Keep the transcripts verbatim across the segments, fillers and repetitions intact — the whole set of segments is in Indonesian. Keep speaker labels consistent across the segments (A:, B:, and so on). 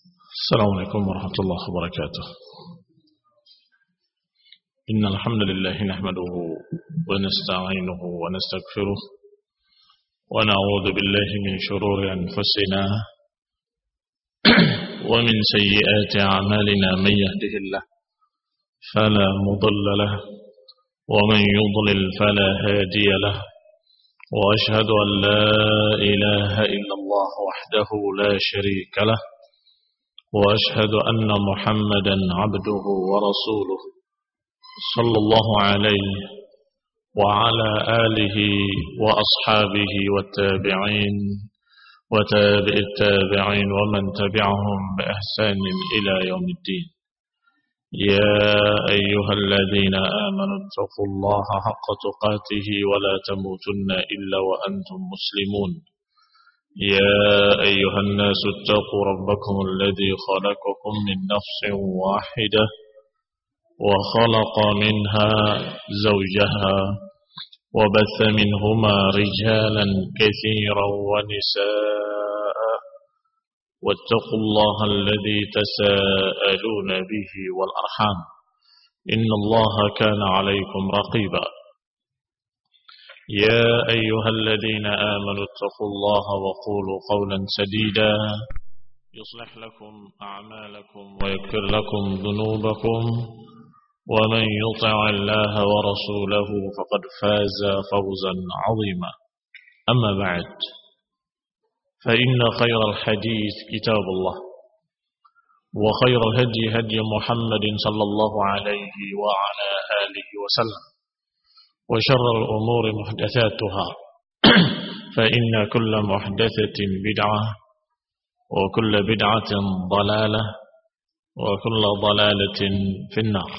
A: Assalamualaikum warahmatullahi wabarakatuh. Innal hamdalillah nahmaduhu wa nasta'inuhu wa nastaghfiruh wa na'udzu billahi min shururi anfusina wa min sayyiati a'malina may yahdihillahu fala mudilla lahu wa man yudlil fala hadiya lahu wa ashhadu an la ilaha illallah wahdahu la sharika lahu وأشهد أن محمدا عبده ورسوله صلى الله عليه وعلى آله وأصحابه والتابعين وتابع التابعين ومن تبعهم بإحسان إلى يوم الدين. يا أيها الذين آمنوا اتقوا الله حق تقاته ولا تموتن إلا وأنتم مسلمون. يا أيها الناس اتقوا ربكم الذي خلقكم من نفس واحدة وخلق منها زوجها وبث منهما رجالا كثيرا ونساء واتقوا الله الذي تساءلون به والأرحام إن الله كان عليكم رقيبا. يا أيها الذين آمنوا اتقوا الله وقولوا قولا سديدا يصلح لكم أعمالكم ويغفر لكم ذنوبكم ومن يطع الله ورسوله فقد فاز فوزا عظيما. أما بعد فإن خير الحديث كتاب الله وخير الهدي هدي محمد صلى الله عليه وعلى آله وسلم وشر الأمور محدثاتها فإن كل محدثة بدعة وكل بدعة ضلالة وكل ضلالة في النار.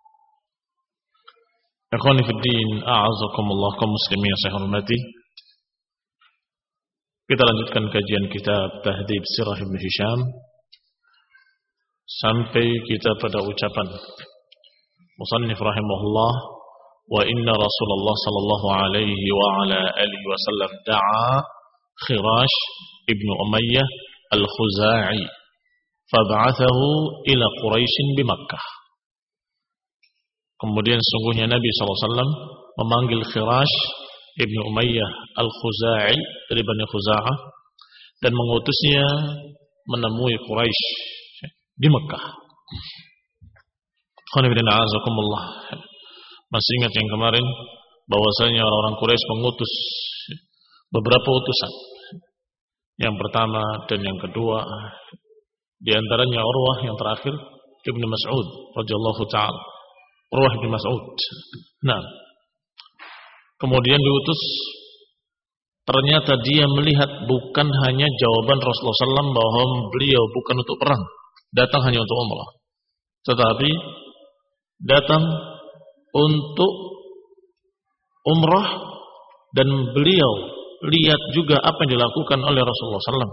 A: Ikhwani fi din, a'azakumullah kaum muslimin yang saya hormati. Kita lanjutkan kajian kitab Tahdhib Sirah Ibn Hisham sampai kita pada ucapan musannif rahimahullah, wa inna Rasulullah sallallahu alaihi wa ala alihi wasallam da'a Khirash ibnu Umayyah al-Khuza'i fab'athahu ila Quraisy bi Makkah. Kemudian sungguhnya Nabi sallallahu alaihi wasallam memanggil Khirash ibnu Umayyah al-Khuza'i dari Bani Khuza'ah dan mengutusnya menemui Quraisy di Makkah. Khonibina azakumullah. Masih ingat yang kemarin bahwasanya orang-orang Quraisy mengutus beberapa utusan. Yang pertama dan yang kedua, di antaranya Urwah, yang terakhir Ibnu Mas'ud radhiyallahu taala. Urwah bin Mas'ud. Nah, kemudian diutus, ternyata dia melihat bukan hanya jawaban Rasulullah sallallahu alaihi wasallam bahwa beliau bukan untuk perang, datang hanya untuk umrah, tetapi datang untuk umrah, dan beliau lihat juga apa yang dilakukan oleh Rasulullah sallallahu alaihi wasallam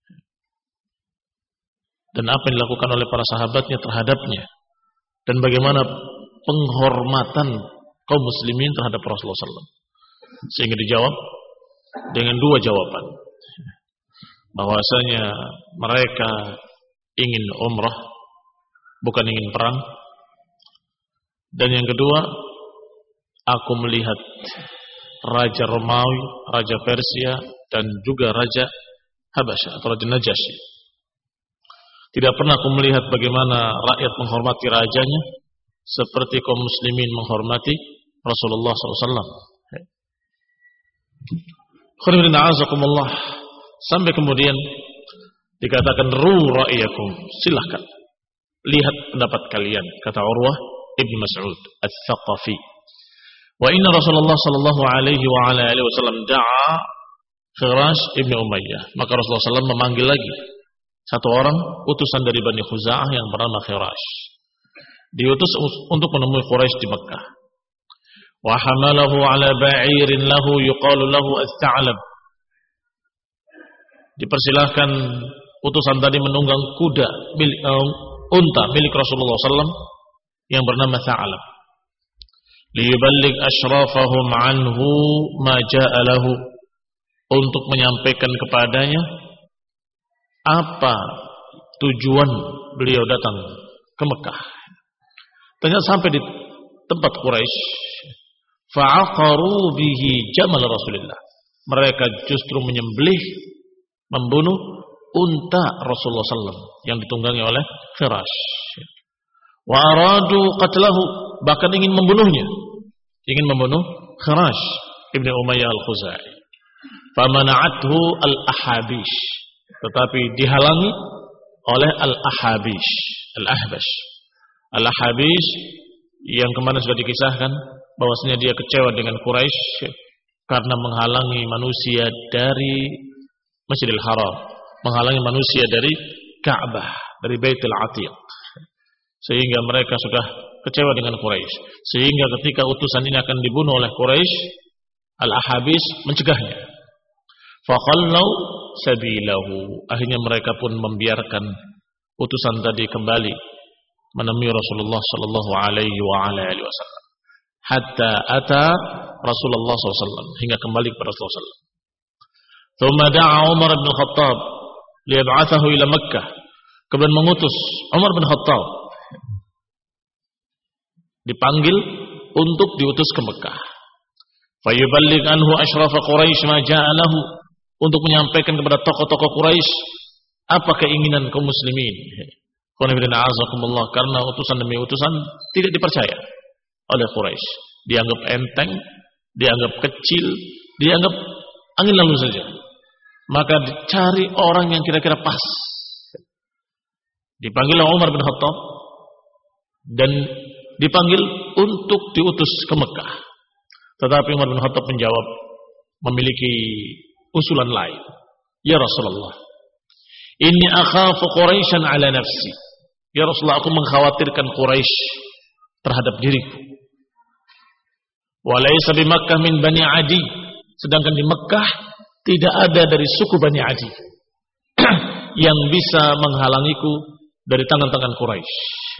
A: dan apa yang dilakukan oleh para sahabatnya terhadapnya, dan bagaimana penghormatan kaum muslimin terhadap Rasulullah sallallahu alaihi wasallam. Sehingga dijawab dengan dua jawaban, bahwasanya mereka ingin umrah, bukan ingin perang. Dan yang kedua, aku melihat Raja Romawi, Raja Persia, dan juga Raja Habasyah atau Raja Najasyi. Tidak pernah aku melihat bagaimana rakyat menghormati rajanya seperti kaum muslimin menghormati Rasulullah sallallahu alaihi wasallam. Khairuddin a'azakumullah. Sampai kemudian dikatakan ru ra'yakum, silahkan lihat pendapat kalian, kata Urwah Ibn Mas'ud Al-Thaqafi. Wa inna Rasulullah sallallahu alaihi wa ala alihi wasallam da'a Khirash ibn Umayyah. Maka Rasulullah sallallahu alaihi wasallam memanggil lagi satu orang utusan dari Bani Khuza'ah yang bernama Khirash. Diutus untuk menemui Quraisy di Mekah. Wa hamalahu ala ba'irin lahu yuqalu lahu As-Sa'lab. Dipersilahkan utusan tadi menunggang kuda milik uh, unta milik Rasulullah sallallahu alaihi wasallam yang bernama Sa'lab. Liyuballigh asyrafahum anhu ma ja'a lahu, untuk menyampaikan kepadanya apa tujuan beliau datang ke Mekah. Ternyata sampai di tempat Quraisy, fa'aqaru bihi jamal Rasulullah. Mereka justru menyembelih, membunuh unta Rasulullah sallallahu alaihi wasallam yang ditunggangi oleh Khirash. Wa aradu qatlahu, bahkan ingin membunuhnya, ingin membunuh Khirash ibnu Umayyah al-Khuzai. Famana'athu al-Ahabish, tetapi dihalangi oleh al-Ahabish, al-Ahbash. Al-Ahabish yang kemarin sudah dikisahkan bahwasanya dia kecewa dengan Quraisy karena menghalangi manusia dari Masjidil Haram, menghalangi manusia dari Ka'bah, dari Baitul Atiq. Sehingga mereka sudah kecewa dengan Quraisy. Sehingga ketika utusan ini akan dibunuh oleh Quraisy, Al-Ahabis mencegahnya. Faqallau sabilahu. Akhirnya mereka pun membiarkan utusan tadi kembali menemui Rasulullah sallallahu alaihi wa ala alihi wasallam. Hatta ata Rasulullah sallallahu alaihi wasallam, hingga kembali kepada Rasulullah sallallahu alaihi wasallam. Thumma da'a Umar bin Khattab liyab'athahu ila Makkah. Kemudian mengutus Umar bin Khattab, dipanggil untuk diutus ke Mekah. Fayuballigh anhu asyraf Quraisy ma ja'a lahu, untuk menyampaikan kepada tokoh-tokoh Quraisy apa keinginan kaum muslimin. Karena utusan demi utusan tidak dipercaya oleh Quraisy, dianggap enteng, dianggap kecil, dianggap angin lalu saja. Maka dicari orang yang kira-kira pas. Dipanggil Umar bin Khattab dan dipanggil untuk diutus ke Mekah. Tetapi Umar bin Khattab menjawab, memiliki usulan lain. Ya Rasulullah, inni akhafu Quraisyan ala nafsi. Ya Rasulullah, aku mengkhawatirkan Quraisy terhadap diriku. Wa laysa bi Makkah min Bani Adi. Sedangkan di Mekah tidak ada dari suku Bani Adi yang bisa menghalangiku dari tangan-tangan Quraisy.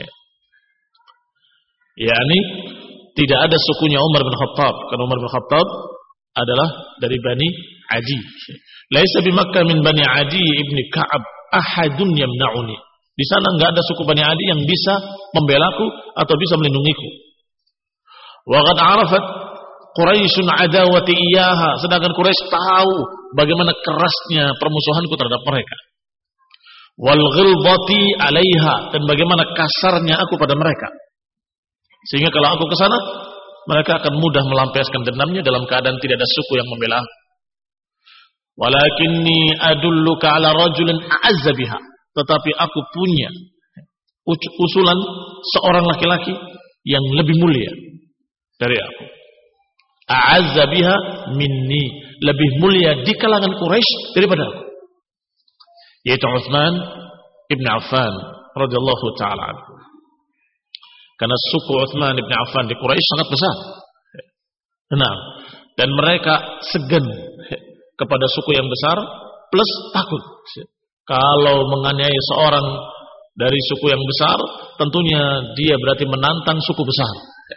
A: yakni tidak ada sukunya Umar bin Khattab, karena Umar bin Khattab adalah dari Bani Adi. Laisa bi Makkah min Bani Adi ibni Ka'ab ahadun yamna'uni. Di sana enggak ada suku Bani Adi yang bisa membelaku atau bisa melindungiku. Wa qad arafat Quraisyun adawati iyaha, sedangkan Quraisy tahu bagaimana kerasnya permusuhanku terhadap mereka. Wal ghilbati 'alaiha, dan bagaimana kasarnya aku pada mereka. Sehingga kalau aku ke sana, mereka akan mudah melampiaskan dendamnya dalam keadaan tidak ada suku yang membela. Walakinni adulluka 'ala rajulin a'azza biha, tetapi aku punya usulan seorang laki-laki yang lebih mulia dari aku. A'azza biha minni, lebih mulia di kalangan Quraisy daripada aku, yaitu Utsman ibn Affan radhiyallahu taala anhu. Karena suku Utsman ibn Affan di Quraisy sangat besar. Nah, dan mereka segan kepada suku yang besar, plus takut kalau menganiaya seorang dari suku yang besar, tentunya dia berarti menantang suku besar.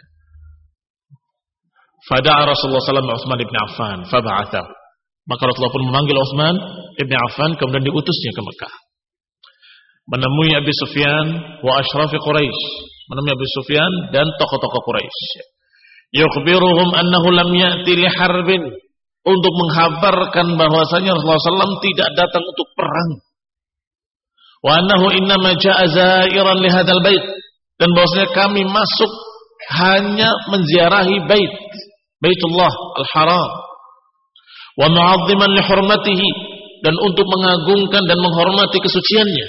A: Fada'a Rasulullah sallallahu alaihi wasallam Utsman ibn Affan fab'athahu. Maka Rasulullah pun memanggil Utsman ibn Affan, kemudian diutusnya ke Mekah. Menemui Abi Sufyan wa asyrafi Quraisy, menemui Abi Sufyan dan tokoh-tokoh Quraisy. Yukhbiruhum annahu lam ya'ti li harbin, untuk menghabarkan bahwasanya Rasulullah sallallahu alaihi wasallam tidak datang untuk perang. Wa annahu innama ja'a zairan li hadzal bait, dan bahwasanya kami masuk hanya menziarahi bait Baitullah Al-Haram, wa mu'azziman li hurmatihi, dan untuk mengagungkan dan menghormati kesuciannya.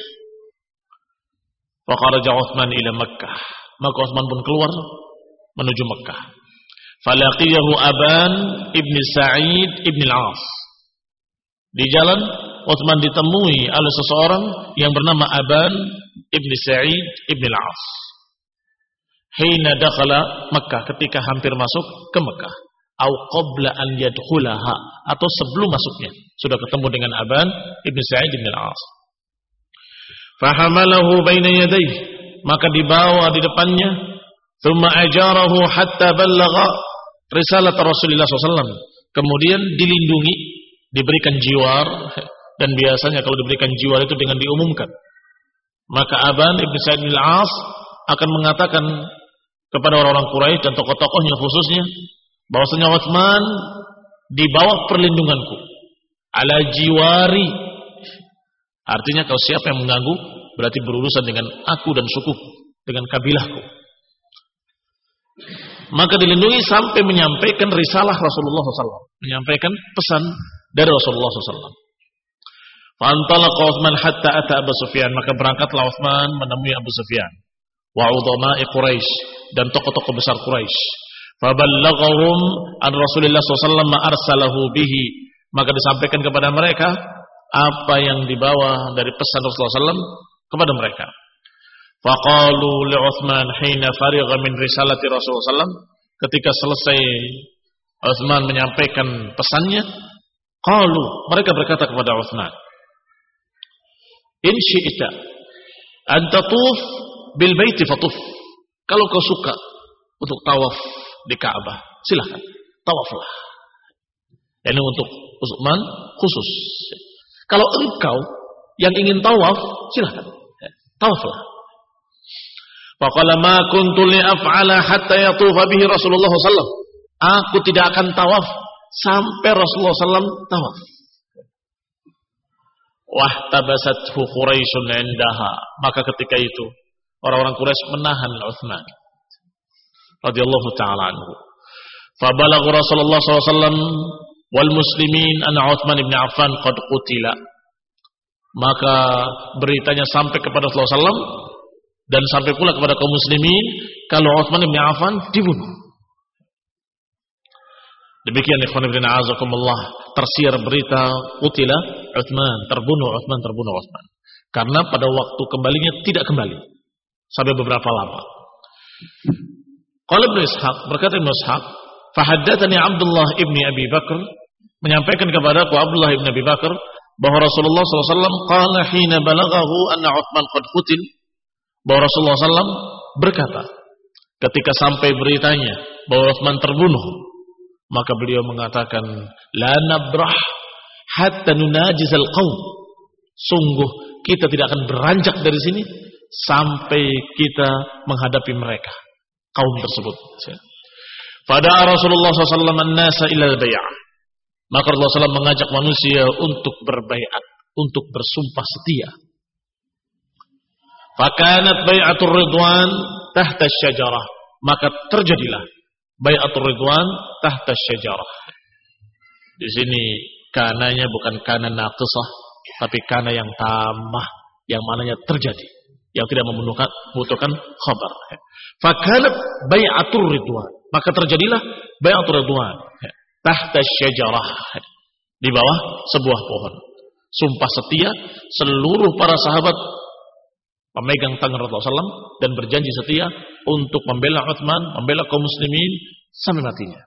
A: Fa kharaja Utsman ila Makkah, maka Utsman pun keluar menuju Makkah. Falaqiyahu Aban ibn Sa'id ibn al-As. Di jalan Utsman ditemui oleh seseorang yang bernama Aban ibn Sa'id ibn al-As. Hina dakhala Makkah, ketika hampir masuk ke Makkah, au qabla an yadkhulaha, atau sebelum masuknya sudah ketemu dengan Aban ibn Sa'id ibn al-As. Fahamalahu baina yadayhi, maka dibawa di depannya. Thumma ajarahu hatta ballagha risalah Rasulullah sallallahu alaihi wasallam, kemudian dilindungi, diberikan jiwar, dan biasanya kalau diberikan jiwar itu dengan diumumkan Maka Aban ibn Sa'id al-As akan mengatakan kepada orang-orang Quraisy dan tokoh-tokohnya khususnya bahwasanya Utsman di bawah perlindunganku, ala jiwari. Artinya kalau siapa yang mengganggu berarti berurusan dengan aku dan sukuku, dengan kabilahku. Maka dilindungi sampai menyampaikan risalah Rasulullah shallallahu alaihi wasallam, menyampaikan pesan dari Rasulullah shallallahu alaihi wasallam. Fantalaqa Utsman hatta ata Abu Sufyan, maka berangkatlah Utsman menemui Abu Sufyan wa udhama'i Quraisy dan tokoh-tokoh besar Quraisy. Faballaghahum an Rasulillah shallallahu alaihi wasallam ma arsalahu bihi, maka disampaikan kepada mereka apa yang dibawa dari pesan Rasulullah shallallahu alaihi wasallam kepada mereka. Faqalu li Utsman hina farigha min risalati Rasulullah shallallahu alaihi wasallam, ketika selesai Utsman menyampaikan pesannya, qalu, mereka berkata kepada Utsman, in syi'ta an tatuf bil baiti fatuf. Kalau kau suka untuk tawaf di Ka'bah, silakan tawaflah. Ini untuk Utsman khusus. Kalau engkau yang ingin tawaf, silakan tawaflah. Faqala ma kuntu li af'ala hatta yatufa bihi Rasulullah sallallahu alaihi wasallam. Aku tidak akan tawaf sampai Rasulullah sallallahu alaihi wasallam tawaf. Wahtabasathu Quraisyun indaha, maka ketika itu orang-orang Quraisy menahan Utsman radhiyallahu taala anhu. Fabalagha Rasulullah sallallahu alaihi wasallam wal muslimin anna Utsman bin Affan qad qutila. Maka beritanya sampai kepada Rasulullah sallallahu alaihi wasallam dan sampai pula kepada kaum muslimin kalau Utsman bin Affan dibunuh. Demikian ikhwan fillah azakumullah, tersiar berita qutila Utsman, terbunuh Utsman, terbunuh Utsman. Karena pada waktu kembalinya tidak kembali sampai beberapa lama. Qala Ibnu Ishaq, berkata Ibnu Ishaq, fahaddatsani Abdullah ibni Abi Bakar, menyampaikan kepada aku Abdullah ibni Abi Bakar bahwa Rasulullah sallallahu alaihi wasallam qala hina balaghahu anna Utsman qad qutil, bahwa Rasulullah sallallahu alaihi wasallam berkata ketika sampai beritanya bahwa Utsman terbunuh, maka beliau mengatakan la nabrah hatta nunajizal qaum, sungguh kita tidak akan beranjak dari sini sampai kita menghadapi mereka, kaum tersebut. Fada'a Rasulullah sallallahu alaihi wasallam an-nasa ila al-bai'ah, maka Rasulullah sallallahu alaihi wasallam mengajak manusia untuk berbaiat, untuk bersumpah setia. Fakanat bai'atur ridwan tahta syajarah, maka terjadilah bai'atur ridwan tahta syajarah. Di sini kananya bukan kana naqisah, tapi kana yang tamah, yang mananya terjadi, yang tidak membutuhkan membutuhkan khabar. Fakanat bai'atur ridwan, maka terjadilah bai'atur ridwan tahta syajarah, di bawah sebuah pohon. Sumpah setia seluruh para sahabat pemegang tangan Rasulullah sallallahu alaihi wasallam dan berjanji setia untuk membela Utsman, membela kaum muslimin sampai matinya.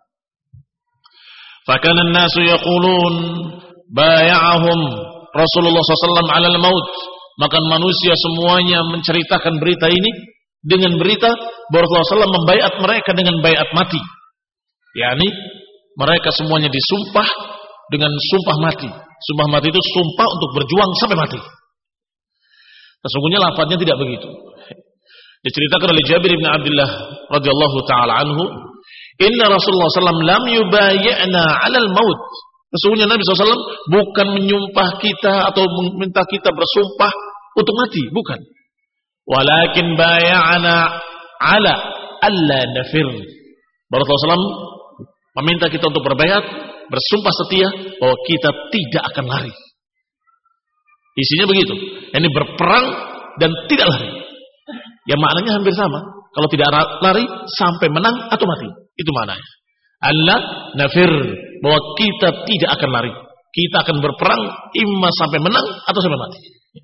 A: Fakana an-nasu yaqulun bay'ahum Rasulullah sallallahu alaihi wasallam 'ala al-maut. Maka manusia semuanya menceritakan berita ini dengan berita bahwa Rasulullah sallallahu alaihi wasallam membaiat mereka dengan baiat mati. yakni mereka semuanya disumpah dengan sumpah mati. Sumpah mati itu sumpah untuk berjuang sampai mati. Sesungguhnya lafadznya tidak begitu. Diceritakan oleh Jabir bin Abdullah radhiyallahu taala anhu, "Inna Rasulullah sallallahu alaihi wasallam lam yubayyi'na 'alal maut." Sesungguhnya Nabi sallallahu alaihi wasallam bukan menyumpah kita atau meminta kita bersumpah untuk mati, bukan. Walakin bay'ana 'ala alla nafir. Rasulullah sallallahu alaihi wasallam meminta kita untuk berbaiat, bersumpah setia bahwa kita tidak akan lari. Isinya begitu. Ini berperang dan tidak lari. Ya maknanya hampir sama. Kalau tidak lari sampai menang atau mati. Itu maknanya. Allah nafir, bahwa kita tidak akan lari. Kita akan berperang imma sampai menang atau sampai mati.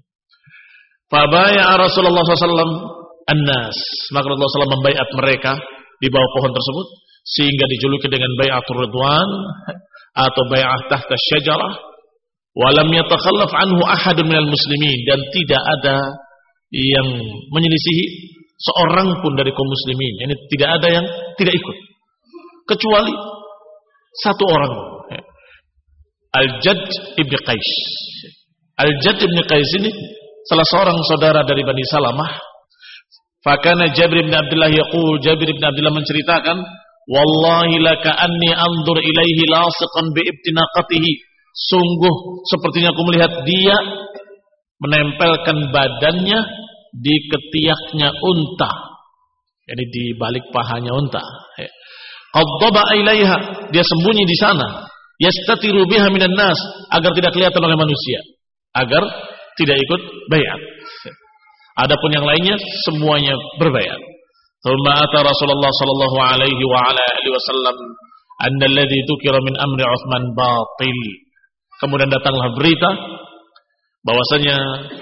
A: Fabaya Rasulullah sallallahu alaihi wasallam an-nas. Maka Rasulullah sallallahu alaihi wasallam membaiat mereka di bawah pohon tersebut, sehingga dijuluki dengan bai'atur ridwan atau bai'ah tahta syajarah. Walam yatakhallaf anhu ahadun minal muslimin, dan tidak ada yang menyelisihi seorang pun dari kaum muslimin. Ini tidak ada yang tidak ikut kecuali satu orang, Al-Jadd ibn Qais. Al-Jadd ibn Qais ini salah seorang saudara dari Bani Salamah. Fakana Jabir bin Abdullah yaqul, Jabir bin Abdullah menceritakan, wallahi laka anni anzur ilaihi lasiqan bi ibtinaqatihi. Sungguh sepertinya aku melihat dia menempelkan badannya di ketiaknya unta, jadi di balik pahanya unta. Qaddaba ilaiha, dia sembunyi di sana, yastatiru biha minan nas, agar tidak kelihatan oleh manusia, agar tidak ikut baiat. Adapun yang lainnya semuanya berbaiat. Thumma ata Rasulullah sallallahu alaihi wa ala alihi wasallam anna alladhi dzukira min amri Utsman batil. Kemudian datanglah berita bahwasanya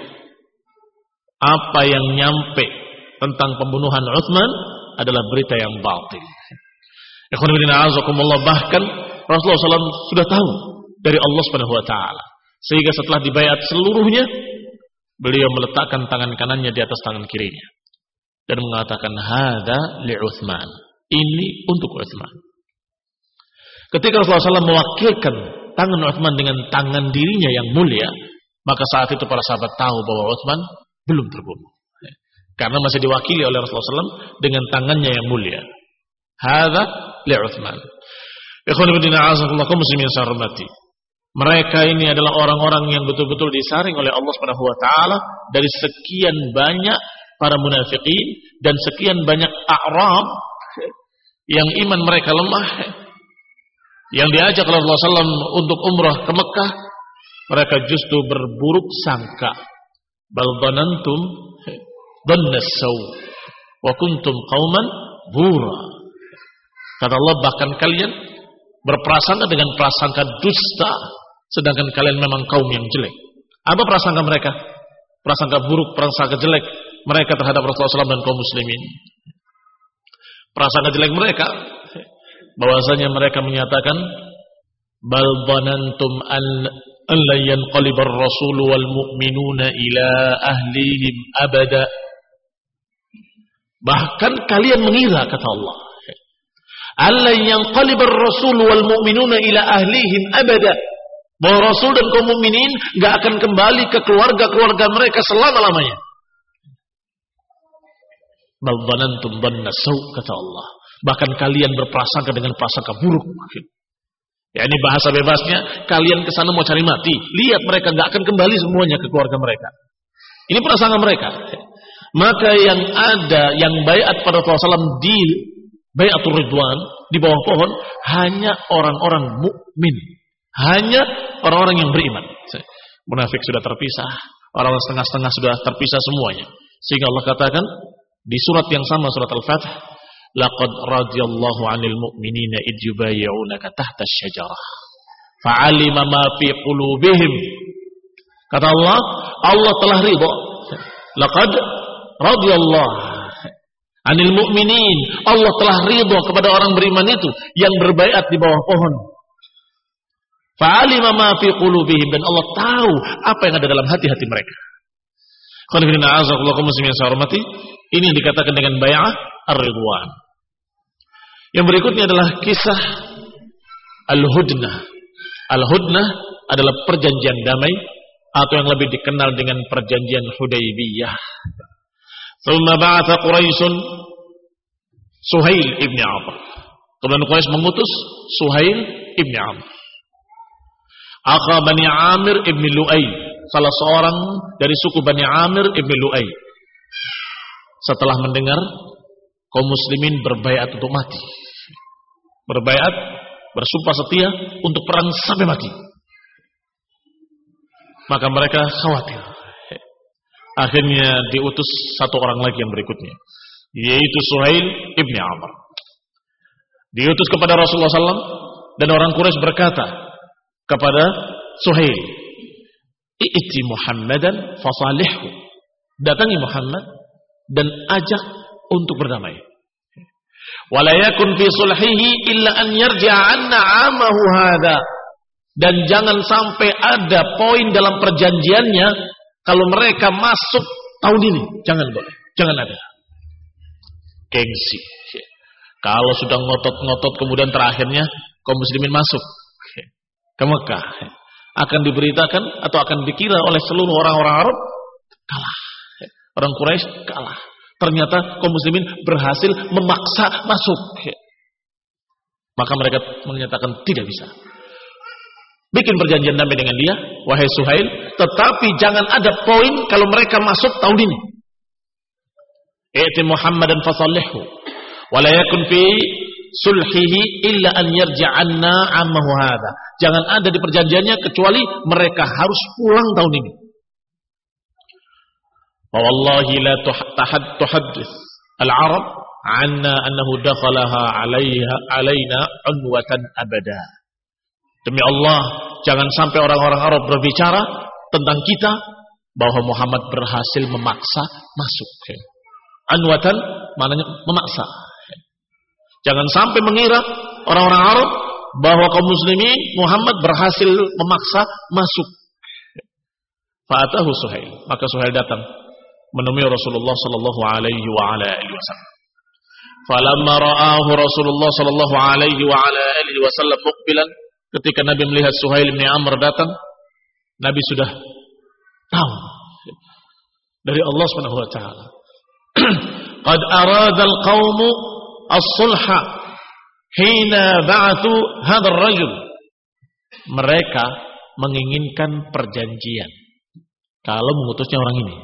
A: apa yang nyampe tentang pembunuhan Utsman adalah berita yang batil. Ikhwan fillah azakumullah, bahkan Rasulullah sallallahu alaihi wasallam sudah tahu dari Allah Subhanahu wa taala, sehingga setelah dibaiat seluruhnya, beliau meletakkan tangan kanannya di atas tangan kirinya dan mengatakan hadza li Utsman, ini untuk Utsman. Ketika Rasulullah sallallahu alaihi wasallam mewakilkan tangan Utsman dengan tangan dirinya yang mulia, maka saat itu para sahabat tahu bahwa Utsman belum terbunuh, karena masih diwakili oleh Rasulullah sallallahu alaihi wasallam dengan tangannya yang mulia. Hadza li Utsman. Ikhwan fillah azakumullah muslimin sarmati. Mereka ini adalah orang-orang yang betul-betul disaring oleh Allah Subhanahu wa taala dari sekian banyak para munafikin dan sekian banyak A'rab yang iman mereka lemah, yang diajak oleh Rasulullah sallallahu alaihi wasallam untuk umrah ke Mekah, mereka justru berburuk sangka. Bal dhanantum dhanna saw wa kuntum qauman bura. Kata Allah, bahkan kalian berprasangka dengan prasangka dusta, sedangkan kalian memang kaum yang jelek. Apa prasangka mereka? Prasangka buruk, prasangka jelek mereka terhadap Rasulullah sallallahu alaihi wasallam dan kaum muslimin. Prasangka jelek mereka bahwasanya mereka menyatakan bal dhanantum an la yanqalibar rasul wal mu'minuna ila ahlihim abada. Bahkan kalian mengira, kata Allah, alla yanqalibar rasul wal mu'minuna ila ahlihim abada, bahwa Rasul dan kaum mukminin enggak akan kembali ke keluarga-keluarga mereka selama-lamanya. Bal dhanantum dhanna saw, kata Allah, bahkan kalian berprasangka dengan prasangka buruk. Ya, ini bahasa bebasnya, kalian ke sana mau cari mati. Lihat mereka enggak akan kembali semuanya ke keluarga mereka. Ini prasangka mereka. Maka yang ada yang baiat pada Rasulullah sallallahu alaihi wasallam di Bai'atul Ridwan di bawah pohon hanya orang-orang mukmin, hanya orang-orang yang beriman. Munafik sudah terpisah, orang setengah-setengah sudah terpisah semuanya. Sehingga Allah katakan di surat yang sama, surat Al-Fath, laqad radiyallahu 'anil mu'minina id yubayyi'unaka tahta asy-syajarah fa'alima ma fi qulubihim. Kata Allah, Allah telah ridha. Laqad radiyallahu anil mu'minin, Allah telah ridha kepada orang beriman itu yang berbaiat di bawah pohon. Fa'alima ma fi qulubihim, dan Allah tahu apa yang ada dalam hati-hati mereka. Qanifina azakullah muslimin sarmati, ini yang dikatakan dengan bai'ah ar-ridwan. Yang berikutnya adalah kisah Al-Hudnah. Al-Hudnah adalah perjanjian damai atau yang lebih dikenal dengan perjanjian Hudaybiyah. Thumma ba'atha Quraisyun Suhail ibn Amr. Kemudian Quraisy mengutus Suhail ibn Amr, akha Bani Amir ibn Lu'ay, salah seorang dari suku Bani Amir ibn Lu'ay. Setelah mendengar kaum muslimin berbaiat untuk mati, berbaiat, bersumpah setia untuk perang sampai mati, maka mereka khawatir. Akhirnya diutus satu orang lagi yang berikutnya, yaitu Suhail ibn Amr. Diutus kepada Rasulullah sallallahu alaihi wasallam, dan orang Quraisy berkata kepada Suhail, "I'ti Muhammadan fasalihhu." Datangi Muhammad dan ajak untuk berdamai. Wa la yakun fi sulhihi illa an yarji'a 'anna 'amahu hadha. Dan jangan sampai ada poin dalam perjanjiannya kalau mereka masuk tahun ini, jangan boleh, jangan ada. Gengsi. Kalau sudah ngotot-ngotot kemudian terakhirnya kaum muslimin masuk ke Mekah, akan diberitakan atau akan dikira oleh seluruh orang-orang Arab, kalah. Orang Quraisy kalah. Ternyata kaum muslimin berhasil memaksa masuk. Maka mereka menyatakan tidak bisa. Bikin perjanjian damai dengan dia, wahai Suhail, tetapi jangan ada poin kalau mereka masuk tahun ini. I'ti Muhammadan fasallihu wa la yakun fi sulhihi illa an yarja'anna ammahu hadha. Jangan ada di perjanjiannya kecuali mereka harus pulang tahun ini. Wa wallahi la tuhad tuhaddits al-arab anna annahu dakhalaha 'alayha 'alaina unwatan abada. Demi Allah, jangan sampai orang-orang Arab berbicara tentang kita bahwa Muhammad berhasil memaksa masuk. Anwatan maknanya memaksa. Jangan sampai mengira orang-orang Arab bahwa kaum muslimin Muhammad berhasil memaksa masuk. Fa'atahu Suhail, maka Suhail datang menemui Rasulullah sallallahu alaihi wa ala alihi wasallam. Falamma ra'ahu Rasulullah sallallahu alaihi wa ala alihi wasallam muqbilan, ketika Nabi melihat Suhail bin Amr datang, Nabi sudah tahu dari Allah Subhanahu wa taala. Qad arada al-qaumu as-sulha hina ba'athu hadha ar-rajul. Mereka menginginkan perjanjian kalau mengutusnya orang ini.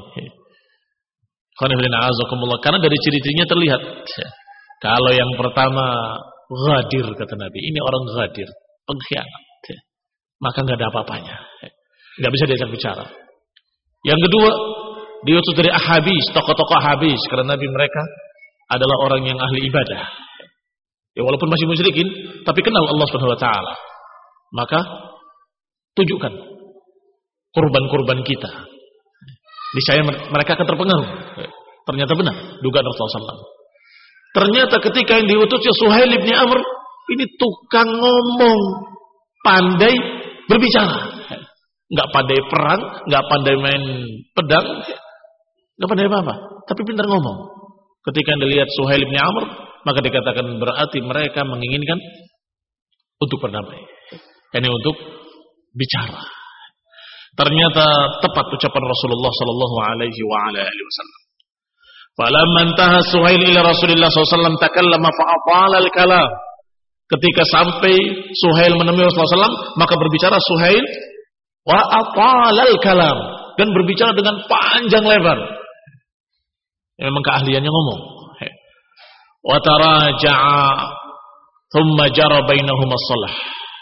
A: Karena dari ciri-cirinya terlihat. Kalau yang pertama ghadir, kata Nabi, ini orang ghadir, pengkhianat, maka nggak ada apa-apanya, nggak bisa diajak bicara. Yang kedua, diutus dari Ahabis, tokoh-tokoh Ahabis, karena Nabi mereka adalah orang yang ahli ibadah. Ya walaupun masih musyrikin, tapi kenal Allah Subhanahu wa taala. Maka tunjukkan kurban-kurban kita. Niscaya mereka akan terpengaruh. Ternyata benar dugaan Rasulullah sallallahu alaihi wasallam. Ternyata ketika yang diutusnya Suhail bin Amr ini tukang ngomong, pandai berbicara. Enggak pandai perang, enggak pandai main pedang, enggak pandai apa-apa, tapi pintar ngomong. Ketika dilihat Suhail bin Amr, maka dikatakan berarti mereka menginginkan untuk berdamai. Yani untuk bicara. Ternyata tepat ucapan Rasulullah sallallahu alaihi wa ala alihi wasallam. Falamma intaha Suhail ila Rasulillah sallallahu alaihi wasallam takallama fa'atala al-kalam. Ketika sampai Suhail menemui Rasulullah sallallahu alaihi wasallam, maka berbicara Suhail wa atala al-kalam, dan berbicara dengan panjang lebar. Ya, memang keahliannya ngomong. Wa taraja'a thumma jara bainahuma shalah.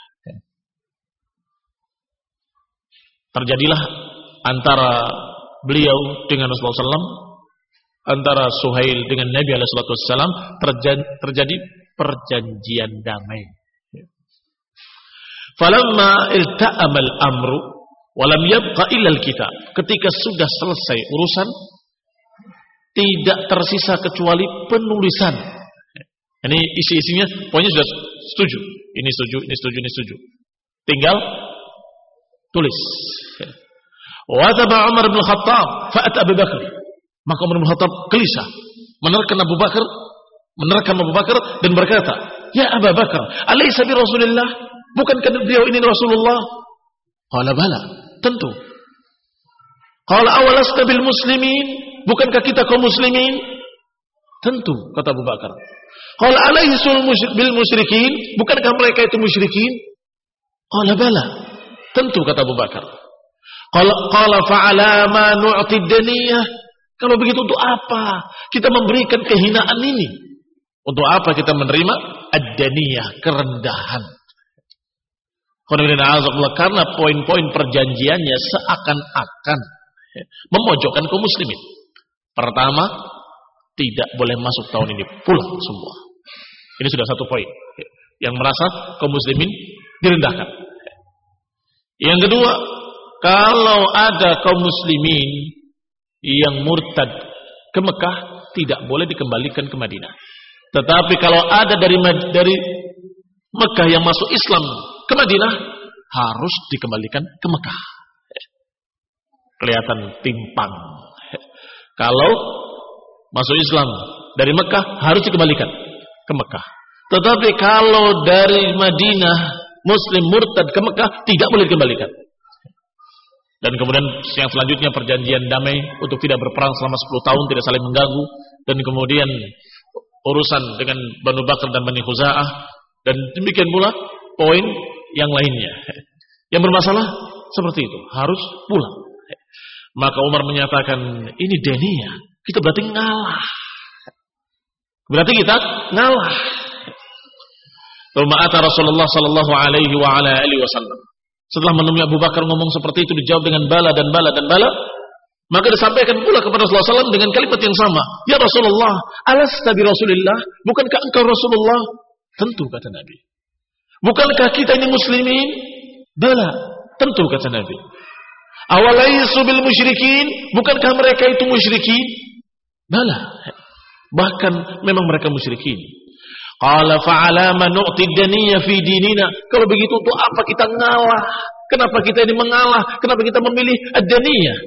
A: Terjadilah antara beliau dengan Rasulullah sallallahu alaihi wasallam, antara Suhail dengan Nabi alaihi wasallam, terjadi, terjadi perjanjian damai. Falamma ilta'ama al-amru wa lam yabqa illa al-kitab. Ketika sudah selesai urusan, tidak tersisa kecuali penulisan. Ini isi-isinya pokoknya sudah setuju. Ini setuju, ini setuju, ini setuju. Tinggal tulis. Wa taba Umar bin Khattab fa'at Abu Bakar. Maka Umar bin Khattab gelisah, menerkam Abu Bakar, menerkam Abu Bakar dan berkata, "Ya Abu Bakar, alaysa bi Rasulillah? Bukankah beliau ini Rasulullah?" Qala bala, tentu. Qala awalasta bil muslimin? Bukankah kita kaum muslimin? Tentu, kata Abu Bakar. Qala alaysul bil musyrikin? Bukankah mereka itu musyrikin? Qala bala, tentu, kata Abu Bakar. Qala qala fa'ala ma nu'ti ad-daniyah? Kalau begitu untuk apa kita memberikan kehinaan ini? Untuk apa kita menerima ad-daniyah, kerendahan? Karena poin-poin perjanjiannya seakan-akan memojokkan kaum muslimin. Pertama, tidak boleh masuk tahun ini, pulang semua. Ini sudah satu poin yang merasa kaum muslimin direndahkan. Yang kedua, kalau ada kaum muslimin yang murtad ke Mekah, tidak boleh dikembalikan ke Madinah. Tetapi kalau ada dari dari Mekah yang masuk Islam ke Madinah, harus dikembalikan ke Mekah. Kelihatan timpang. Kalau masuk Islam dari Mekah, harus dikembalikan ke Mekah. Tetapi kalau dari Madinah Muslim murtad ke Mekah, tidak boleh dikembalikan. Dan kemudian yang selanjutnya perjanjian damai untuk tidak berperang selama sepuluh tahun, tidak saling mengganggu. Dan kemudian urusan dengan Banu Bakar dan Bani Khuza'ah. Dan demikian pula poin yang lainnya. Yang bermasalah seperti itu, harus pulang. Maka Umar menyatakan, ini deniyah, kita berarti ngalah. Berarti kita ngalah. Ma'ata Rasulullah sallallahu alaihi wa ala alihi wasallam. Setelah menemui Abu Bakar ngomong seperti itu, dijawab dengan bala dan bala dan bala, maka disampaikan pula kepada Rasulullah sallallahu alaihi wasallam dengan kalimat yang sama. Ya Rasulullah, alasta bi Rasulillah? Bukankah engkau Rasulullah? Tentu, kata Nabi. Bukankah kita ini muslimin? Bala, tentu, kata Nabi. Awalaisu bil musyrikin? Bukankah mereka itu musyrikin? Bala. Bahkan memang mereka musyrikin. Qala fa'alama nu'ti daniyya fi dinina. Kalau begitu untuk apa kita ngalah? Kenapa kita ini mengalah? Kenapa kita memilih ad-daniyah?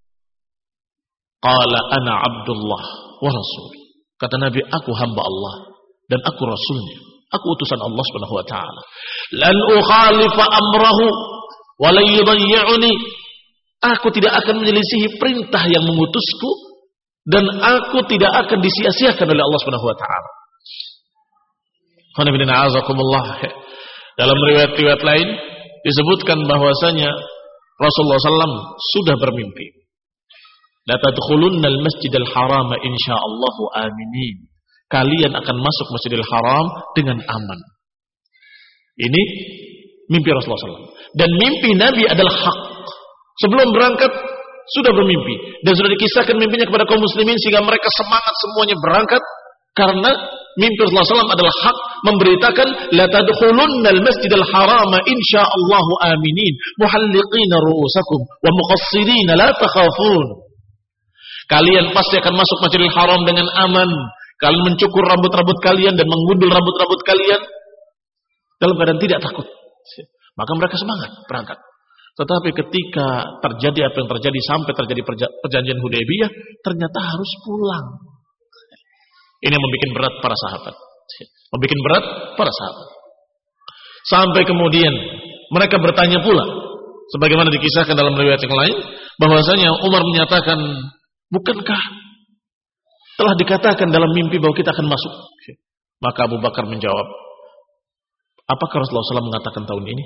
A: Qala ana Abdullah wa Rasul. Kata Nabi, aku hamba Allah dan aku Rasulnya. Aku utusan Allah Subhanahu wa taala. Lan ukhalifa amrahu wa la yudayyi'uni. Aku tidak akan menyelisihi perintah yang mengutusku dan aku tidak akan disia-siakan oleh Allah Subhanahu wa taala. Dalam riwayat-riwayat lain disebutkan bahwasanya Rasulullah sallallahu alaihi wasallam sudah bermimpi. La tadkhulunnal masjidal haram insyaallah aminin. Kalian akan masuk Masjidil Haram dengan aman. Ini mimpi Rasulullah sallallahu alaihi wasallam. Dan mimpi Nabi adalah hak. Sebelum berangkat sudah bermimpi dan sudah dikisahkan mimpinya kepada kaum muslimin sehingga mereka semangat semuanya berangkat. Karena mimpi Rasulullah sallallahu alaihi wasallam adalah hak, memberitakan la tadkhulunnal masjidal harama insyaallah aminin muhalliqina ru'usakum wa muqassirin la takhafun. Kalian pasti akan masuk Masjidil Haram dengan aman. Kalian mencukur rambut-rambut kalian dan menggundul rambut-rambut kalian dalam keadaan tidak takut. Maka mereka semangat berangkat. Tetapi ketika terjadi apa yang terjadi sampai terjadi perjanjian Hudaybiyah, ternyata harus pulang. Ini yang membuat berat para sahabat. Membuat berat para sahabat. Sampai kemudian mereka bertanya pula, sebagaimana dikisahkan dalam riwayat yang lain, bahwasanya Umar menyatakan, bukankah telah dikatakan dalam mimpi bahwa kita akan masuk? Maka Abu Bakar menjawab, apakah Rasulullah sallallahu alaihi wasallam mengatakan tahun ini?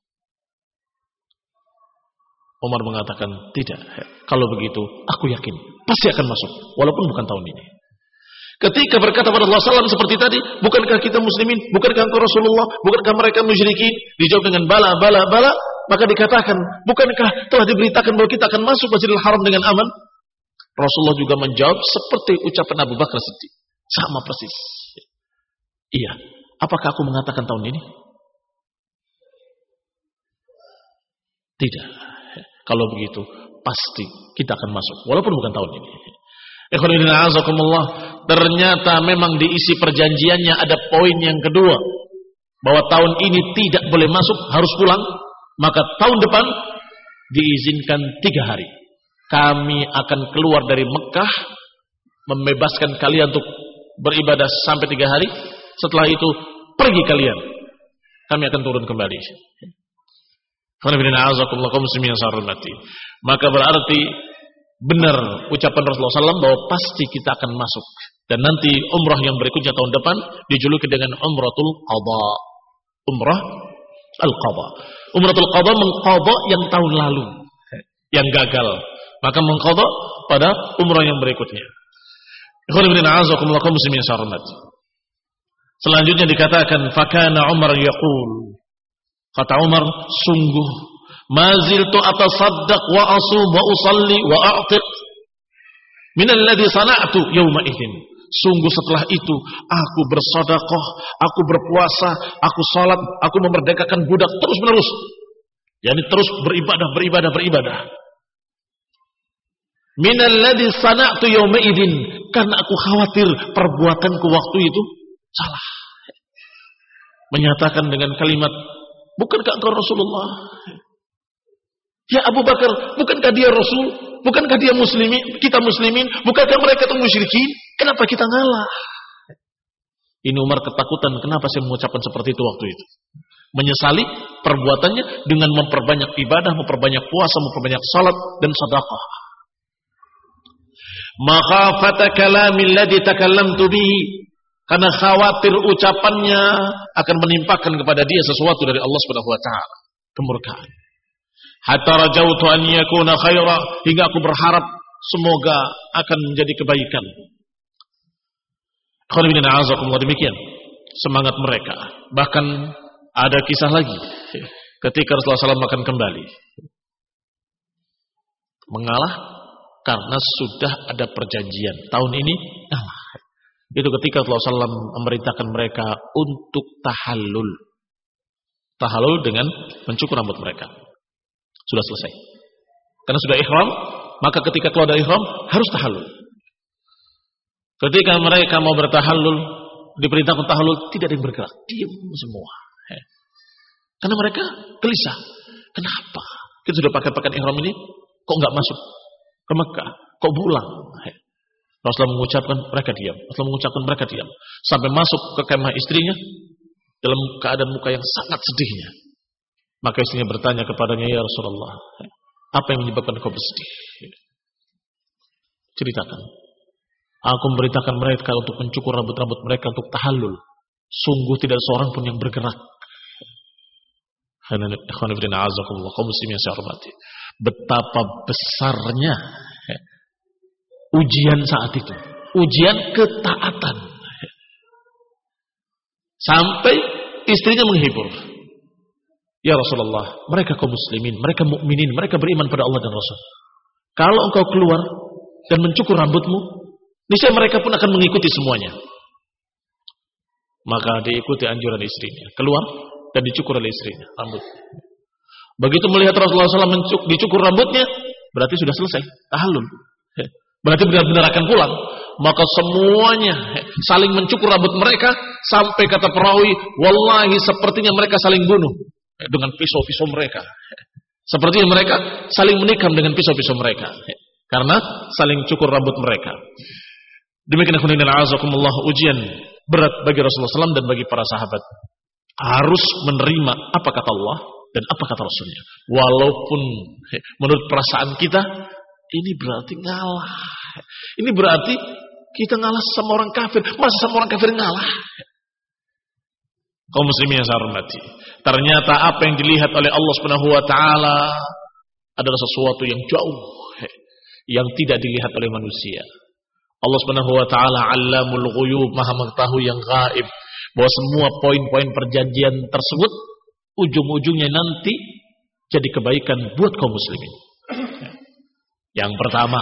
A: Umar mengatakan, tidak. Kalau begitu, aku yakin pasti akan masuk, walaupun bukan tahun ini. Ketika berkata pada Rasulullah sallallahu alaihi wasallam seperti tadi, bukankah kita muslimin, bukankah engkau Rasulullah, bukankah mereka musyrikin? Dijawab dengan bala, bala, bala. Maka dikatakan, bukankah telah diberitakan bahwa kita akan masuk Masjidil Haram dengan aman? Rasulullah juga menjawab seperti ucapan Abu Bakar Siddiq. Sama persis. Iya. Apakah aku mengatakan tahun ini? Tidak. Kalau begitu, pasti kita akan masuk. Walaupun bukan tahun ini. Ikhwanillah azakumullah. Ternyata memang diisi perjanjiannya ada poin yang kedua. Bahwa tahun ini tidak boleh masuk, harus pulang. Maka tahun depan diizinkan tiga hari. Kami akan keluar dari Mekah, membebaskan kalian untuk beribadah sampai tiga hari. Setelah itu pergi kalian, kami akan turun kembali. Maka berarti benar ucapan Rasulullah sallallahu alaihi wasallam bahwa pasti kita akan masuk. Dan nanti umrah yang berikutnya tahun depan dijuluki dengan Umratul Qadha. Umrah Al-Qadha. Umratul Qadha mengqadha yang tahun lalu, yang gagal. Maka mengqadha pada umrah yang berikutnya. Selanjutnya dikatakan fakana Umar yaqul. Kata Umar, sungguh maziltu atasaddaq wa asum wa usalli wa a'tiq min alladhi sana'tu yawma idzin. Sungguh setelah itu aku bersedekah, aku berpuasa, aku salat, aku memerdekakan budak terus-menerus. Yani terus beribadah, beribadah, beribadah. Min alladhi sana'tu yawma idzin, karena aku khawatir perbuatanku waktu itu salah. Menyatakan dengan kalimat, bukankah engkau Rasulullah? Ya Abu Bakar, bukankah dia Rasul? Bukankah dia muslimin? Kita muslimin? Bukankah mereka itu musyrikin? Kenapa kita ngalah? Ini Umar ketakutan, kenapa saya mengucapkan seperti itu waktu itu? Menyesali perbuatannya dengan memperbanyak ibadah, memperbanyak puasa, memperbanyak salat dan sedekah. Makhafata kalamil ladzi takallamtu bihi, karena khawatir ucapannya akan menimpakan kepada dia sesuatu dari Allah Subhanahu wa taala, kemurkaan. Hatta rajautu an yakuna khaira, hingga aku berharap semoga akan menjadi kebaikan. Khairin a'azakumullah, demikian semangat mereka. Bahkan ada kisah lagi ketika Rasulullah shallallahu alaihi wasallam akan kembali, mengalah karena sudah ada perjanjian tahun ini kalah. Itu ketika Rasulullah shallallahu alaihi wasallam memerintahkan mereka untuk tahallul. Tahallul dengan mencukur rambut mereka. Sudah selesai. Karena sudah ihram, maka ketika keluar dari ihram harus tahallul. Ketika mereka mau bertahallul, diperintahkan tahallul, tidak ada yang bergerak, diam semua. Karena mereka gelisah. Kenapa? Kita sudah pakai pakaian ihram ini, kok nggak masuk ke Mekah? Kok pulang? Rasulullah mengucapkan, mereka diam. Rasulullah mengucapkan, mereka diam. Sampai masuk ke kemah istrinya dalam keadaan muka yang sangat sedihnya. Maka istrinya bertanya kepadanya, ya Rasulullah, apa yang menyebabkan kau bersedih? Ceritakan. Aku memberitakan mereka untuk mencukur rambut-rambut mereka untuk tahallul. Sungguh tidak seorang pun yang bergerak. Ikhwan fillah, a'azakumullah, kaum muslimin yang saya hormati. Betapa besarnya ujian saat itu. Ujian ketaatan. Sampai istrinya menghibur. Ya Rasulullah, mereka kaum muslimin, mereka mukminin, mereka beriman pada Allah dan Rasul. Kalau engkau keluar dan mencukur rambutmu, niscaya mereka pun akan mengikuti semuanya. Maka diikuti anjuran istrinya. Keluar dan dicukur oleh istrinya rambut. Begitu melihat Rasulullah shallallahu alaihi wasallam dicukur rambutnya, berarti sudah selesai tahallul. Berarti benar-benar akan pulang. Maka semuanya saling mencukur rambut mereka, sampai kata perawi, wallahi sepertinya mereka saling bunuh dengan pisau-pisau mereka. Sepertinya mereka saling menikam dengan pisau-pisau mereka, karena saling cukur rambut mereka. Demikian ikhwan fillah, a'azakumullah, ujian berat bagi Rasulullah shallallahu alaihi wasallam dan bagi para sahabat. Harus menerima apa kata Allah dan apa kata Rasulnya. Walaupun menurut perasaan kita ini berarti ngalah. Ini berarti kita ngalah sama orang kafir. Masa sama orang kafir ngalah? Kaum muslimin yang saya hormati, ternyata apa yang dilihat oleh Allah Subhanahu wa taala adalah sesuatu yang jauh, yang tidak dilihat oleh manusia. Allah Subhanahu wa taala Allamul Ghuyub, Maha mengetahui yang gaib, bahwa semua poin-poin perjanjian tersebut ujung-ujungnya nanti jadi kebaikan buat kaum muslimin. Yang pertama,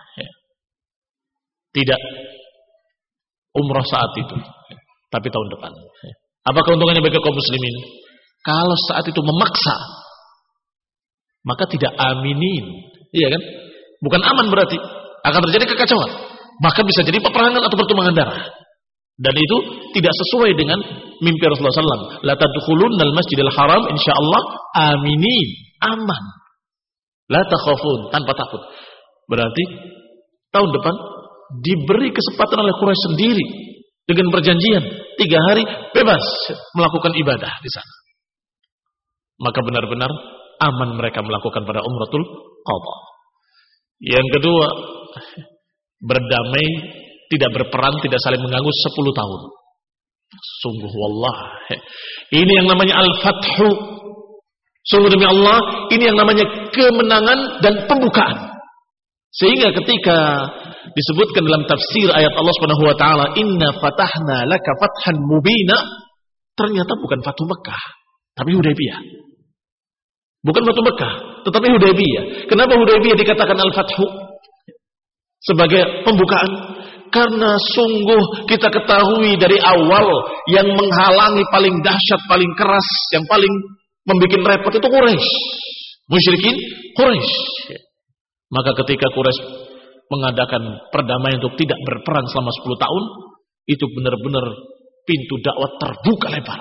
A: tidak umrah saat itu, tapi tahun depan. Apa keuntungannya bagi kaum muslimin? Kalau saat itu memaksa, maka tidak aminin, iya kan? Bukan aman, berarti akan terjadi kekacauan. Bahkan bisa jadi peperangan atau pertumbuhan darah. Dan itu tidak sesuai dengan mimpi Rasulullah shallallahu alaihi wasallam. La tadkhulunnal masjidil haram insyaallah aminin, aman. La takhafun, tanpa takut. Berarti tahun depan diberi kesempatan oleh Quraisy sendiri dengan perjanjian tiga hari bebas melakukan ibadah di sana. Maka benar-benar aman mereka melakukan pada umratul qadha. Yang kedua, berdamai, tidak berperang, tidak saling mengganggu sepuluh tahun. Sungguh wallah, ini yang namanya al-fathu. Sungguh demi Allah, ini yang namanya kemenangan dan pembukaan. Sehingga ketika disebutkan dalam tafsir ayat Allah Subhanahu wa taala, inna fatahna laka fathan mubina, ternyata bukan Fatu Mekah, tapi Hudaybiyah. Bukan Fatu Mekah, tetapi Hudaybiyah. Kenapa Hudaybiyah dikatakan al-fathu sebagai pembukaan? Karena sungguh kita ketahui dari awal yang menghalangi paling dahsyat, paling keras, yang paling membuat repot itu Quraisy. Musyrikin Quraisy. Maka ketika Quraisy mengadakan perdamaian untuk tidak berperang selama sepuluh tahun, itu benar-benar pintu dakwah terbuka lebar.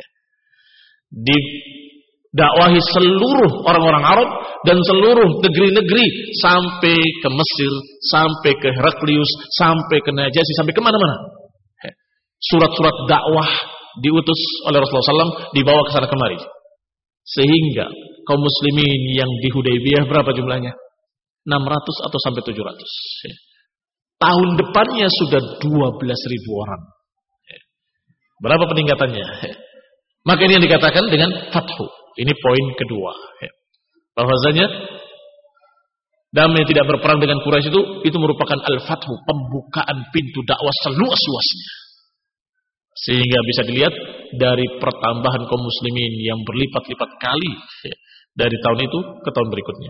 A: Didakwahi seluruh orang-orang Arab dan seluruh negeri-negeri, sampai ke Mesir, sampai ke Heraklius, sampai ke Najasyi, sampai kemana-mana. Surat-surat dakwah diutus oleh Rasulullah shallallahu alaihi wasallam, dibawa ke sana kemari. Sehingga kaum muslimin yang di Hudaybiyah berapa jumlahnya? enam ratus atau sampai tujuh ratus. Tahun depannya sudah dua belas ribu orang. Berapa peningkatannya? Maka ini yang dikatakan dengan fathu. Ini poin kedua. Bahwasanya damai tidak berperang dengan Quraisy itu itu merupakan al-fathu, pembukaan pintu dakwah seluas-luasnya. Sehingga bisa dilihat dari pertambahan kaum muslimin yang berlipat-lipat kali dari tahun itu ke tahun berikutnya.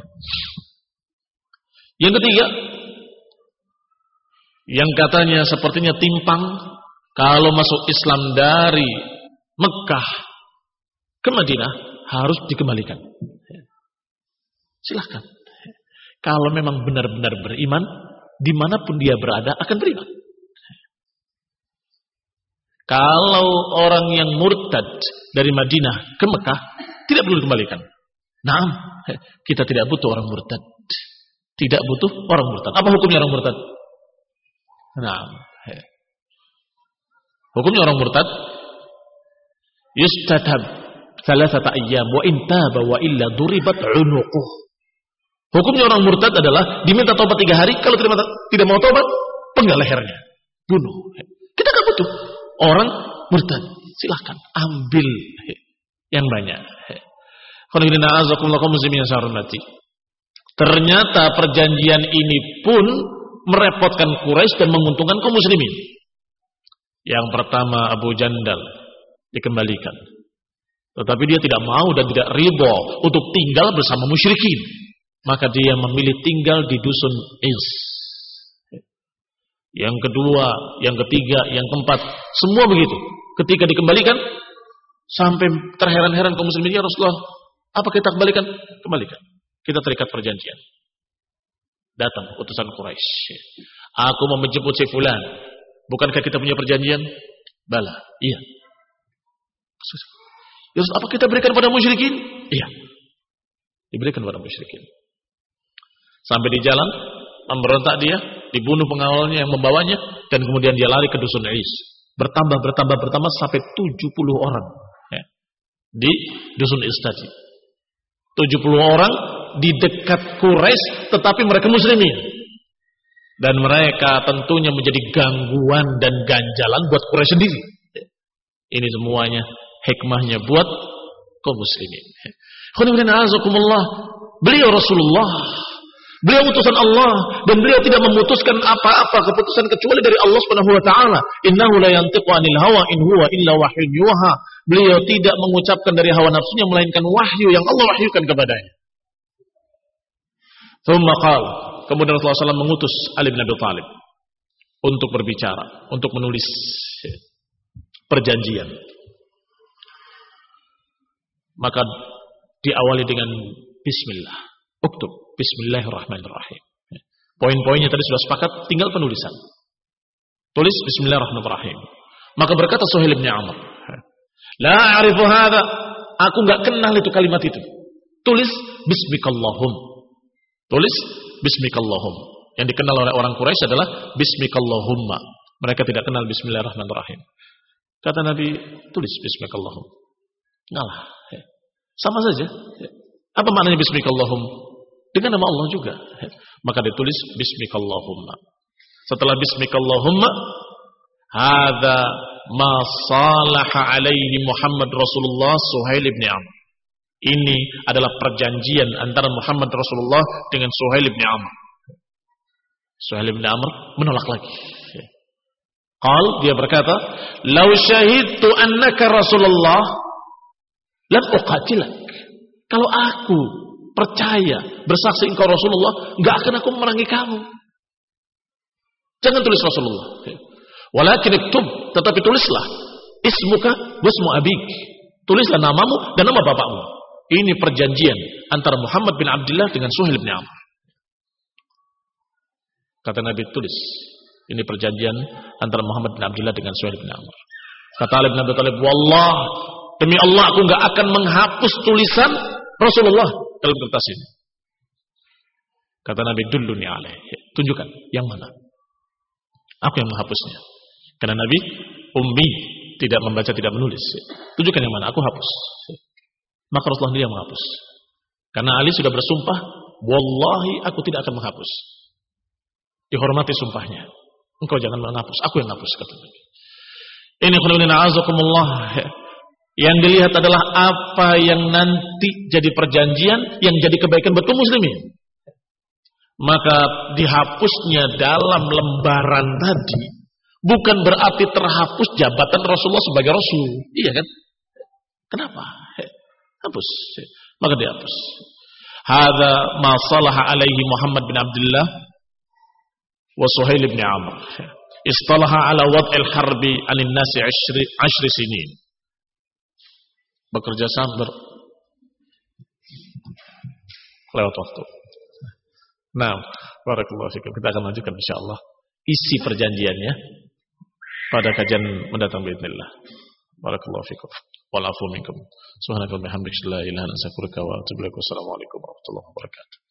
A: Yang ketiga, yang katanya sepertinya timpang kalau masuk Islam dari Mekah ke Madinah harus dikembalikan. Silahkan. Kalau memang benar-benar beriman, dimanapun dia berada akan beriman. Kalau orang yang murtad dari Madinah ke Mekah tidak perlu dikembalikan. Nah, kita tidak butuh orang murtad. Tidak butuh orang murtad. Apa hukumnya orang murtad? Nah, hukumnya orang murtad yustatab thalathata ayyam wa in taba wa illa duribat unuquh. Hukumnya orang murtad adalah diminta tobat tiga hari, kalau tidak, tidak mau tobat, penggal lehernya, bunuh. Kita enggak butuh orang murtad. Silahkan ambil yang banyak. Ternyata perjanjian ini pun merepotkan Quraisy dan menguntungkan kaum muslimin. Yang pertama, Abu Jandal dikembalikan. Tetapi dia tidak mau dan tidak ridha untuk tinggal bersama musyrikin. Maka dia memilih tinggal di dusun Is. Yang kedua, yang ketiga, yang keempat, semua begitu. Ketika dikembalikan, sampai terheran-heran kaum muslimin, ya Rasulullah, apa kita kembalikan? Kembalikan. Kita terikat perjanjian. Datang utusan Quraisy. Aku mau menjemput si fulan. Bukankah kita punya perjanjian? Bala. Iya. Ya, apa kita berikan pada musyrikin? Iya. Diberikan pada musyrikin. Sampai di jalan, memberontak dia, dibunuh pengawalnya yang membawanya, dan kemudian dia lari ke dusun Is. Bertambah, bertambah, bertambah sampai tujuh puluh orang. Ya. Di dusun Is tadi. tujuh puluh orang di dekat Quraisy, tetapi mereka muslimin. Dan mereka tentunya menjadi gangguan dan ganjalan buat Quraisy sendiri. Ini semuanya hikmahnya buat kaum muslimin. Beliau Rasulullah, beliau utusan Allah, dan beliau tidak memutuskan apa-apa keputusan kecuali dari Allah Subhanahu wa taala. Innahu la yantiqu 'anil hawa in huwa illa wahyun yuha. Beliau tidak mengucapkan dari hawa nafsunya melainkan wahyu yang Allah wahyukan kepadanya. Tsumma qala, kemudian Rasulullah shallallahu alaihi wasallam mengutus Ali bin Abi Thalib untuk berbicara, untuk menulis perjanjian. Maka diawali dengan bismillah. Uktub bismillahirrahmanirrahim. Poin-poinnya tadi sudah sepakat, tinggal penulisan. Tulis bismillahirrahmanirrahim. Maka berkata Suhail bin Amr, la a'rifu hadza, aku enggak kenal itu kalimat itu. Tulis bismikallahum. Tulis bismikallahum. Yang dikenal oleh orang Quraisy adalah bismikallahumma. Mereka tidak kenal bismillahirrahmanirrahim. Kata Nabi, tulis bismikallahum. Ngalah. Sama saja. Apa maknanya bismikallahum? Dengan nama Allah juga. Maka ditulis bismikallahumma. Setelah bismikallahumma, hadza ma salaha alaihi Muhammad Rasulullah Suhail bin Amr. Ini adalah perjanjian antara Muhammad Rasulullah dengan Suhail bin Amr. Suhail bin Amr menolak lagi. Qal, dia berkata, "Lau syahidtu annaka Rasulullah, lam uqatilak." Kalau aku percaya, bersaksi engkau Rasulullah, enggak akan aku memerangi kamu. Jangan tulis Rasulullah. Walakin iktub, tetapi tulislah ismuka wasmu abik. Tulislah namamu dan nama bapakmu. Ini perjanjian antara Muhammad bin Abdullah dengan Suhail bin Amr. Kata Nabi, tulis. Ini perjanjian antara Muhammad bin Abdullah dengan Suhail bin Amr. Kata Ali bin Abi Thalib, wallah, demi Allah aku enggak akan menghapus tulisan Rasulullah dalam kertas ini. Kata Nabi, dulluni alaih. Tunjukkan yang mana. Aku yang menghapusnya. Karena Nabi ummi, tidak membaca, tidak menulis. Tunjukkan yang mana, aku hapus. Maka Rasulullah dia menghapus. Karena Ali sudah bersumpah, wallahi aku tidak akan menghapus. Dihormati sumpahnya. Engkau jangan menghapus, aku yang menghapus, kata Nabi. Ini khululina azakumullah. Yang dilihat adalah apa yang nanti jadi perjanjian, yang jadi kebaikan buat kaum muslimin. Maka dihapusnya dalam lembaran tadi bukan berarti terhapus jabatan Rasulullah sebagai Rasul. Iya kan? Kenapa? Hapus. Maka dihapus. Hadza ma salaha alaihi Muhammad bin Abdullah wa Suhail bin Amr. Istalaha ala wad'il harbi 'anil nasi 'ashri sinin. Bekerja sama ber... lewat waktu. Nah, barakallahu fikum. Kita akan lanjutkan insyaallah isi perjanjiannya pada kajian mendatang باذنillah. Barakallahu fikum. Wal afu minkum. Subhanakallahumma wa bihamdika la ilaha illa anta astaghfiruka wa atubu ilaik. Wassalamu alaikum warahmatullahi wabarakatuh.